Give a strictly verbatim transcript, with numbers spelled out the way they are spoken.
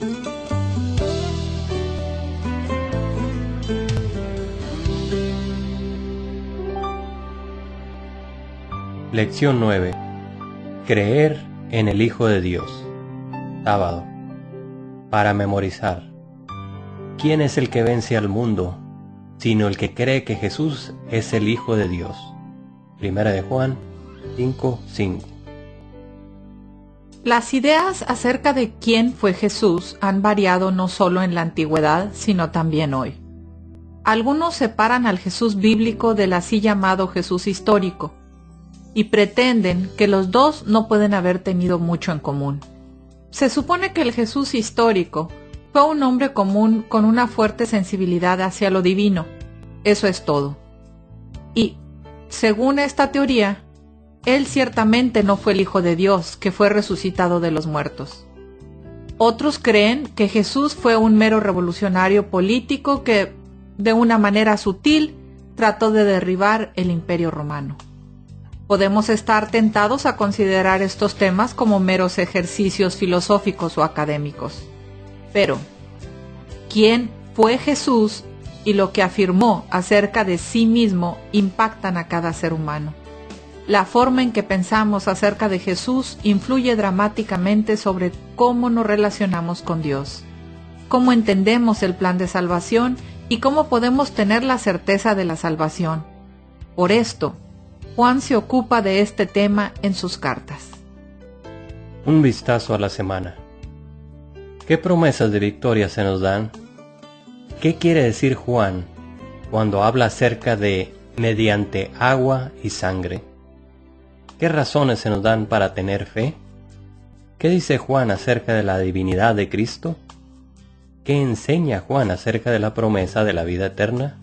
Lección nueve. Creer en el Hijo de Dios. Sábado. Para memorizar. ¿Quién es el que vence al mundo, sino el que cree que Jesús es el Hijo de Dios? Primera de Juan cinco cinco. Las ideas acerca de quién fue Jesús han variado no solo en la antigüedad, sino también hoy. Algunos separan al Jesús bíblico del así llamado Jesús histórico, y pretenden que los dos no pueden haber tenido mucho en común. Se supone que el Jesús histórico fue un hombre común con una fuerte sensibilidad hacia lo divino. Eso es todo. Y, según esta teoría, él ciertamente no fue el Hijo de Dios, que fue resucitado de los muertos. Otros creen que Jesús fue un mero revolucionario político que, de una manera sutil, trató de derribar el Imperio Romano. Podemos estar tentados a considerar estos temas como meros ejercicios filosóficos o académicos. Pero, ¿quién fue Jesús y lo que afirmó acerca de sí mismo impactan a cada ser humano? La forma en que pensamos acerca de Jesús influye dramáticamente sobre cómo nos relacionamos con Dios, cómo entendemos el plan de salvación y cómo podemos tener la certeza de la salvación. Por esto, Juan se ocupa de este tema en sus cartas. Un vistazo a la semana. ¿Qué promesas de victoria se nos dan? ¿Qué quiere decir Juan cuando habla acerca de mediante agua y sangre? ¿Qué razones se nos dan para tener fe? ¿Qué dice Juan acerca de la divinidad de Cristo? ¿Qué enseña Juan acerca de la promesa de la vida eterna?